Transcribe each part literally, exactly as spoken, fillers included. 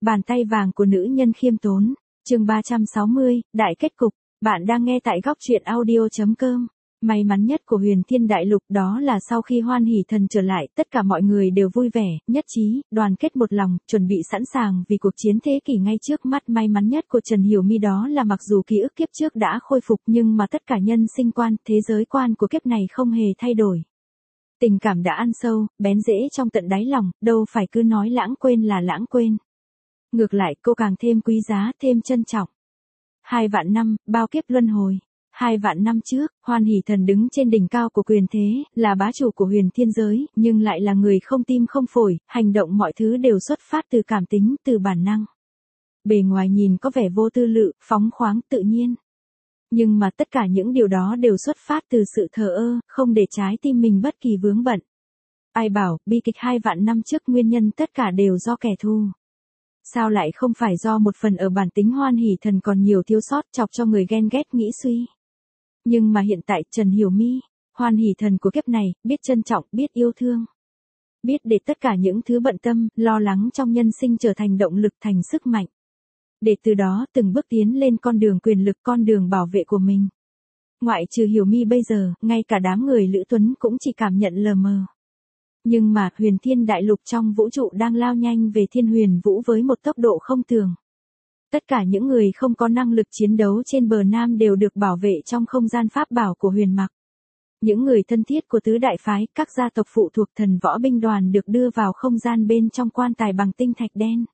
Bàn tay vàng của nữ nhân khiêm tốn. Chương ba trăm sáu mươi, đại kết cục. Bạn đang nghe tại góc truyện audio chấm com. May mắn nhất của Huyền Thiên Đại Lục đó là sau khi Hoan Hỷ Thần trở lại, tất cả mọi người đều vui vẻ, nhất trí, đoàn kết một lòng, chuẩn bị sẵn sàng vì cuộc chiến thế kỷ ngay trước mắt. May mắn nhất của Trần Hiểu My đó là mặc dù ký ức kiếp trước đã khôi phục nhưng mà tất cả nhân sinh quan, thế giới quan của kiếp này không hề thay đổi. Tình cảm đã ăn sâu, bén rễ trong tận đáy lòng, đâu phải cứ nói lãng quên là lãng quên. Ngược lại cô càng thêm quý giá, thêm trân trọng. Hai vạn năm, bao kiếp luân hồi. Hai vạn năm trước, Hoan Hỷ Thần đứng trên đỉnh cao của quyền thế, là bá chủ của huyền thiên giới, nhưng lại là người không tim không phổi, hành động mọi thứ đều xuất phát từ cảm tính, từ bản năng. Bề ngoài nhìn có vẻ vô tư lự, phóng khoáng, tự nhiên. Nhưng mà tất cả những điều đó đều xuất phát từ sự thờ ơ, không để trái tim mình bất kỳ vướng bận. Ai bảo, bi kịch hai vạn năm trước nguyên nhân tất cả đều do kẻ thù. Sao lại không phải do một phần ở bản tính Hoan Hỷ Thần còn nhiều thiếu sót chọc cho người ghen ghét nghĩ suy. Nhưng mà hiện tại Trần Hiểu My, Hoan Hỷ Thần của kiếp này, biết trân trọng, biết yêu thương. Biết để tất cả những thứ bận tâm, lo lắng trong nhân sinh trở thành động lực, thành sức mạnh. Để từ đó từng bước tiến lên con đường quyền lực, con đường bảo vệ của mình. Ngoại trừ Hiểu My bây giờ, ngay cả đám người Lữ Tuấn cũng chỉ cảm nhận lờ mờ. Nhưng mà Huyền Thiên Đại Lục trong vũ trụ đang lao nhanh về Thiên Huyền Vũ với một tốc độ không tưởng. Tất cả những người không có năng lực chiến đấu trên bờ Nam đều được bảo vệ trong không gian pháp bảo của Huyền Mặc. Những người thân thiết của tứ đại phái, các gia tộc phụ thuộc Thần Võ binh đoàn được đưa vào không gian bên trong quan tài bằng tinh thạch đen.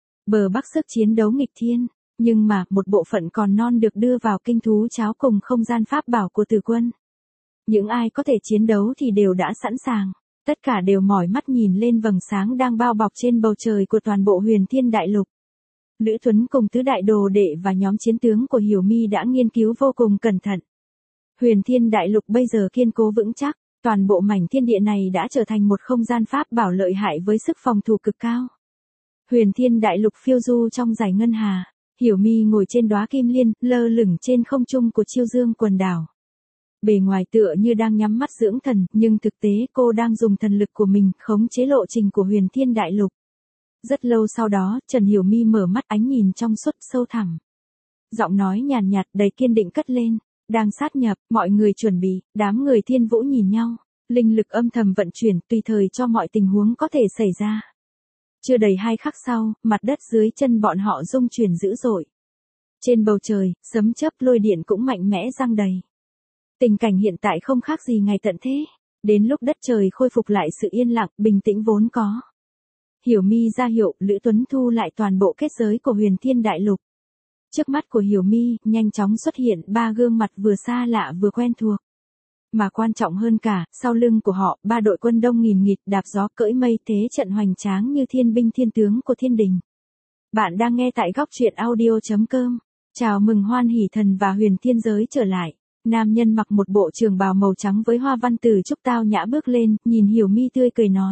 Bờ Bắc sức chiến đấu nghịch thiên, nhưng mà một bộ phận còn non được đưa vào kinh thú cháo cùng không gian pháp bảo của Tử Quân. Những ai có thể chiến đấu thì đều đã sẵn sàng. Tất cả đều mỏi mắt nhìn lên vầng sáng đang bao bọc trên bầu trời của toàn bộ Huyền Thiên Đại Lục. Lữ Tuấn cùng tứ đại đồ đệ và nhóm chiến tướng của Hiểu My đã nghiên cứu vô cùng cẩn thận. Huyền Thiên Đại Lục bây giờ kiên cố vững chắc, toàn bộ mảnh thiên địa này đã trở thành một không gian pháp bảo lợi hại với sức phòng thủ cực cao. Huyền Thiên Đại Lục phiêu du trong dải ngân hà, Hiểu My ngồi trên đóa kim liên, lơ lửng trên không trung của Chiêu Dương quần đảo. Bề ngoài tựa như đang nhắm mắt dưỡng thần, nhưng thực tế cô đang dùng thần lực của mình khống chế lộ trình của Huyền Thiên Đại Lục. Rất lâu sau đó, Trần Hiểu My mở mắt, ánh nhìn trong suốt sâu thẳm. Giọng nói nhàn nhạt đầy kiên định cất lên, đang sát nhập, mọi người chuẩn bị. Đám người Thiên Vũ nhìn nhau, linh lực âm thầm vận chuyển tùy thời cho mọi tình huống có thể xảy ra. Chưa đầy hai khắc sau, mặt đất dưới chân bọn họ rung chuyển dữ dội. Trên bầu trời, sấm chớp lôi điện cũng mạnh mẽ giăng đầy. Tình cảnh hiện tại không khác gì ngày tận thế. Đến lúc đất trời khôi phục lại sự yên lặng, bình tĩnh vốn có. Hiểu My ra hiệu, Lữ Tuấn thu lại toàn bộ kết giới của Huyền Thiên Đại Lục. Trước mắt của Hiểu My, nhanh chóng xuất hiện ba gương mặt vừa xa lạ vừa quen thuộc. Mà quan trọng hơn cả, sau lưng của họ, ba đội quân đông nghìn nghịt đạp gió cưỡi mây thế trận hoành tráng như thiên binh thiên tướng của thiên đình. Bạn đang nghe tại góc truyện audio chấm com. Chào mừng Hoan Hỷ Thần và Huyền Thiên Giới trở lại. Nam nhân mặc một bộ trường bào màu trắng với hoa văn từ trúc tao nhã bước lên, nhìn Hiểu My tươi cười nói.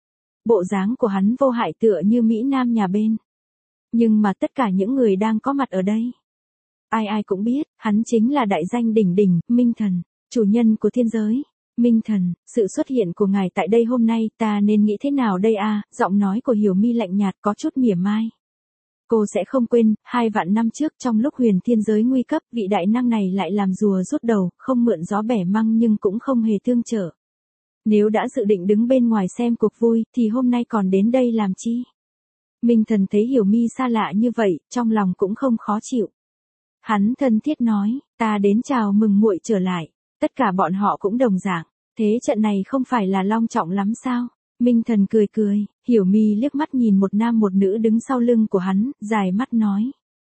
Bộ dáng của hắn vô hại tựa như Mỹ Nam nhà bên. Nhưng mà tất cả những người đang có mặt ở đây, ai ai cũng biết, hắn chính là đại danh đỉnh đỉnh, Minh Thần, chủ nhân của thiên giới. Minh Thần, sự xuất hiện của ngài tại đây hôm nay, ta nên nghĩ thế nào đây a? À? Giọng nói của Hiểu My lạnh nhạt có chút mỉa mai. Cô sẽ không quên, hai vạn năm trước trong lúc huyền thiên giới nguy cấp, vị đại năng này lại làm rùa rút đầu, không mượn gió bẻ măng nhưng cũng không hề tương trợ. Nếu đã dự định đứng bên ngoài xem cuộc vui, thì hôm nay còn đến đây làm chi? Minh Thần thấy Hiểu My xa lạ như vậy, trong lòng cũng không khó chịu. Hắn thân thiết nói, ta đến chào mừng muội trở lại. Tất cả bọn họ cũng đồng dạng. Thế trận này không phải là long trọng lắm sao? Minh Thần cười cười, Hiểu My liếc mắt nhìn một nam một nữ đứng sau lưng của hắn, dài mắt nói.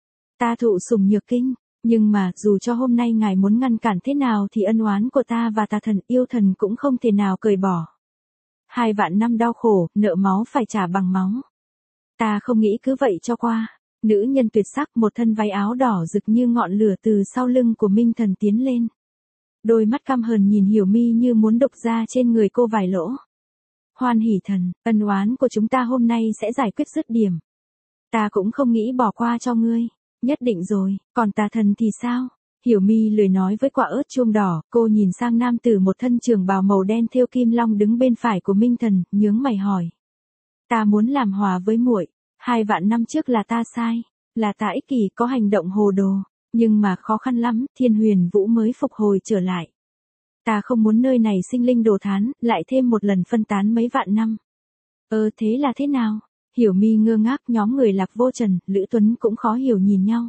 Ta thụ sủng nhược kinh, nhưng mà dù cho hôm nay ngài muốn ngăn cản thế nào thì ân oán của ta và tà thần yêu thần cũng không thể nào cởi bỏ. Hai vạn năm đau khổ, nợ máu phải trả bằng máu. Ta không nghĩ cứ vậy cho qua. Nữ nhân tuyệt sắc một thân váy áo đỏ rực như ngọn lửa từ sau lưng của Minh Thần tiến lên. Đôi mắt căm hờn nhìn Hiểu My như muốn đục ra trên người cô vài lỗ. Hoan Hỷ Thần, ân oán của chúng ta hôm nay sẽ giải quyết dứt điểm. Ta cũng không nghĩ bỏ qua cho ngươi. Nhất định rồi, còn tà thần thì sao? Hiểu My lười nói với quả ớt chuông đỏ, cô nhìn sang nam tử một thân trường bào màu đen thêu kim long đứng bên phải của Minh Thần, nhướng mày hỏi. Ta muốn làm hòa với muội. Hai vạn năm trước là ta sai, là ta ích kỷ có hành động hồ đồ, nhưng mà khó khăn lắm, Thiên Huyền Vũ mới phục hồi trở lại. Ta không muốn nơi này sinh linh đồ thán, lại thêm một lần phân tán mấy vạn năm. Ơ thế là thế nào? Hiểu Mi ngơ ngác, nhóm người Lạc Vô Trần, Lữ Tuấn cũng khó hiểu nhìn nhau.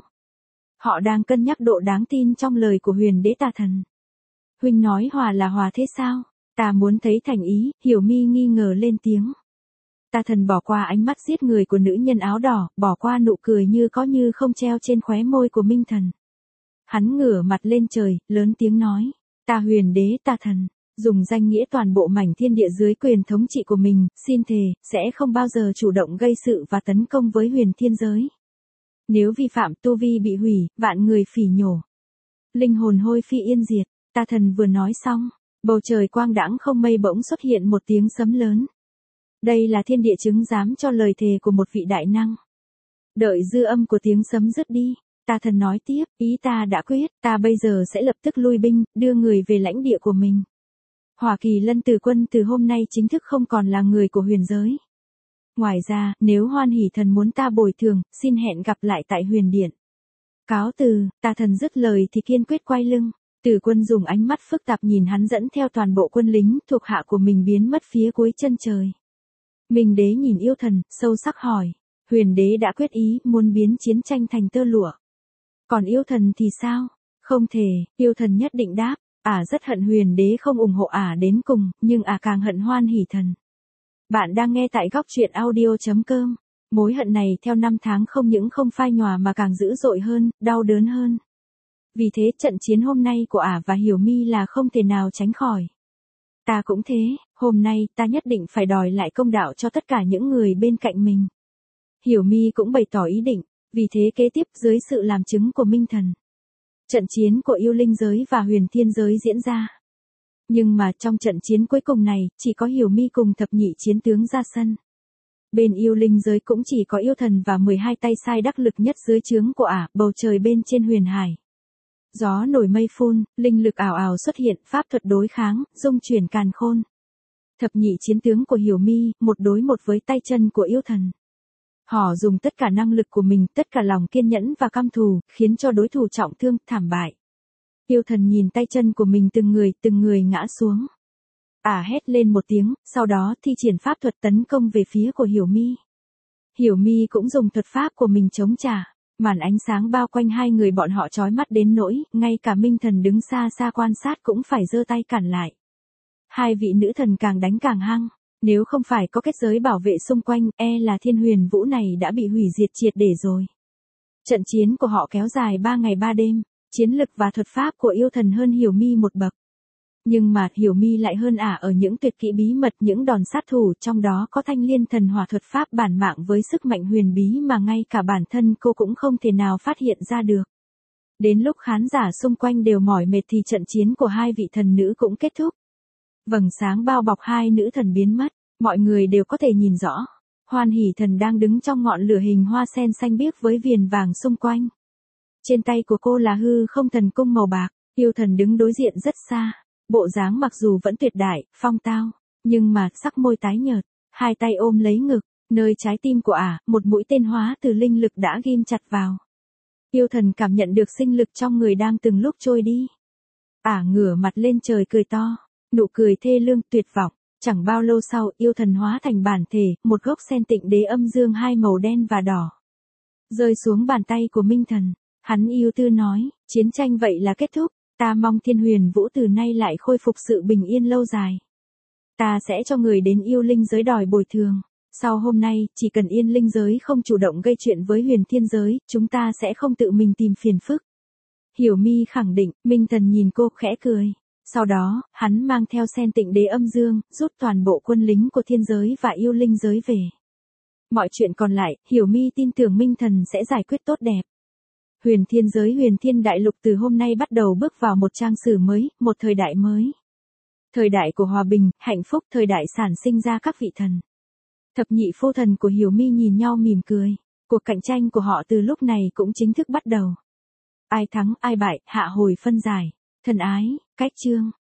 Họ đang cân nhắc độ đáng tin trong lời của Huyền Đế Tà Thần. Huynh nói hòa là hòa thế sao? Ta muốn thấy thành ý, Hiểu Mi nghi ngờ lên tiếng. Tà Thần bỏ qua ánh mắt giết người của nữ nhân áo đỏ, bỏ qua nụ cười như có như không treo trên khóe môi của Minh Thần. Hắn ngửa mặt lên trời, lớn tiếng nói, ta Huyền Đế Tà Thần, dùng danh nghĩa toàn bộ mảnh thiên địa dưới quyền thống trị của mình, xin thề, sẽ không bao giờ chủ động gây sự và tấn công với huyền thiên giới. Nếu vi phạm tu vi bị hủy, vạn người phỉ nhổ. Linh hồn hôi phi yên diệt, Tà Thần vừa nói xong, bầu trời quang đãng không mây bỗng xuất hiện một tiếng sấm lớn. Đây là thiên địa chứng giám cho lời thề của một vị đại năng. Đợi dư âm của tiếng sấm dứt đi, Tà Thần nói tiếp, ý ta đã quyết, ta bây giờ sẽ lập tức lui binh, đưa người về lãnh địa của mình. Hỏa Kỳ Lân Tử Quân từ hôm nay chính thức không còn là người của huyền giới. Ngoài ra, nếu Hoan Hỷ Thần muốn ta bồi thường, xin hẹn gặp lại tại huyền điện. Cáo từ, Tà Thần dứt lời thì kiên quyết quay lưng. Tử Quân dùng ánh mắt phức tạp nhìn hắn dẫn theo toàn bộ quân lính thuộc hạ của mình biến mất phía cuối chân trời. Minh Đế nhìn Yêu Thần, sâu sắc hỏi. Huyền Đế đã quyết ý muốn biến chiến tranh thành tơ lụa. Còn Yêu Thần thì sao? Không thể, Yêu Thần nhất định đáp. Ả rất hận Huyền Đế không ủng hộ Ả đến cùng, nhưng Ả càng hận Hoan Hỷ Thần. Bạn đang nghe tại góc truyện audio chấm com. Mối hận này theo năm tháng không những không phai nhòa mà càng dữ dội hơn, đau đớn hơn. Vì thế trận chiến hôm nay của Ả và Hiểu Mi là không thể nào tránh khỏi. Ta cũng thế, hôm nay ta nhất định phải đòi lại công đạo cho tất cả những người bên cạnh mình. Hiểu Mi cũng bày tỏ ý định, vì thế kế tiếp dưới sự làm chứng của Minh Thần. Trận chiến của yêu linh giới và huyền thiên giới diễn ra. Nhưng mà trong trận chiến cuối cùng này, chỉ có Hiểu Mi cùng thập nhị chiến tướng ra sân. Bên yêu linh giới cũng chỉ có Yêu Thần và mười hai tay sai đắc lực nhất dưới trướng của Ả, bầu trời bên trên huyền hải. Gió nổi mây phun, linh lực ảo ảo xuất hiện, pháp thuật đối kháng, dung chuyển càn khôn. Thập nhị chiến tướng của Hiểu Mi, một đối một với tay chân của Yêu Thần. Họ dùng tất cả năng lực của mình, tất cả lòng kiên nhẫn và căm thù, khiến cho đối thủ trọng thương, thảm bại. Yêu Thần nhìn tay chân của mình từng người, từng người ngã xuống. Ả hét lên một tiếng, sau đó thi triển pháp thuật tấn công về phía của Hiểu Mi. Hiểu Mi cũng dùng thuật pháp của mình chống trả. Màn ánh sáng bao quanh hai người bọn họ chói mắt đến nỗi, ngay cả Minh Thần đứng xa xa quan sát cũng phải giơ tay cản lại. Hai vị nữ thần càng đánh càng hăng. Nếu không phải có kết giới bảo vệ xung quanh, e là Thiên Huyền Vũ này đã bị hủy diệt triệt để rồi. Trận chiến của họ kéo dài ba ngày ba đêm, chiến lực và thuật pháp của Yêu Thần hơn Hiểu Mi một bậc. Nhưng mà Hiểu Mi lại hơn Ả ở những tuyệt kỹ bí mật, những đòn sát thủ, trong đó có Thanh Liên Thần Hỏa thuật pháp bản mạng với sức mạnh huyền bí mà ngay cả bản thân cô cũng không thể nào phát hiện ra được. Đến lúc khán giả xung quanh đều mỏi mệt thì trận chiến của hai vị thần nữ cũng kết thúc. Vầng sáng bao bọc hai nữ thần biến mất, mọi người đều có thể nhìn rõ. Hoan Hỷ Thần đang đứng trong ngọn lửa hình hoa sen xanh biếc với viền vàng xung quanh. Trên tay của cô là hư không thần cung màu bạc, Yêu Thần đứng đối diện rất xa. Bộ dáng mặc dù vẫn tuyệt đại, phong tao, nhưng mà sắc môi tái nhợt, hai tay ôm lấy ngực, nơi trái tim của Ả, một mũi tên hóa từ linh lực đã ghim chặt vào. Yêu Thần cảm nhận được sinh lực trong người đang từng lúc trôi đi. Ả ngửa mặt lên trời cười to, nụ cười thê lương tuyệt vọng. Chẳng bao lâu sau, Yêu Thần hóa thành bản thể, một gốc sen tịnh đế âm dương hai màu đen và đỏ. Rơi xuống bàn tay của Minh Thần, hắn yêu tư nói, chiến tranh vậy là kết thúc. Ta mong Thiên Huyền Vũ từ nay lại khôi phục sự bình yên lâu dài. Ta sẽ cho người đến yêu linh giới đòi bồi thường. Sau hôm nay, chỉ cần yên linh giới không chủ động gây chuyện với huyền thiên giới, chúng ta sẽ không tự mình tìm phiền phức. Hiểu Mi khẳng định, Minh Thần nhìn cô khẽ cười. Sau đó, hắn mang theo sen tịnh đế âm dương, rút toàn bộ quân lính của thiên giới và yêu linh giới về. Mọi chuyện còn lại, Hiểu Mi tin tưởng Minh Thần sẽ giải quyết tốt đẹp. Huyền thiên giới huyền thiên đại lục từ hôm nay bắt đầu bước vào một trang sử mới, một thời đại mới. Thời đại của hòa bình, hạnh phúc, thời đại sản sinh ra các vị thần. Thập nhị phu thần của Hiểu Mi nhìn nhau mỉm cười. Cuộc cạnh tranh của họ từ lúc này cũng chính thức bắt đầu. Ai thắng, ai bại, hạ hồi phân giải. Thân ái, cách chương.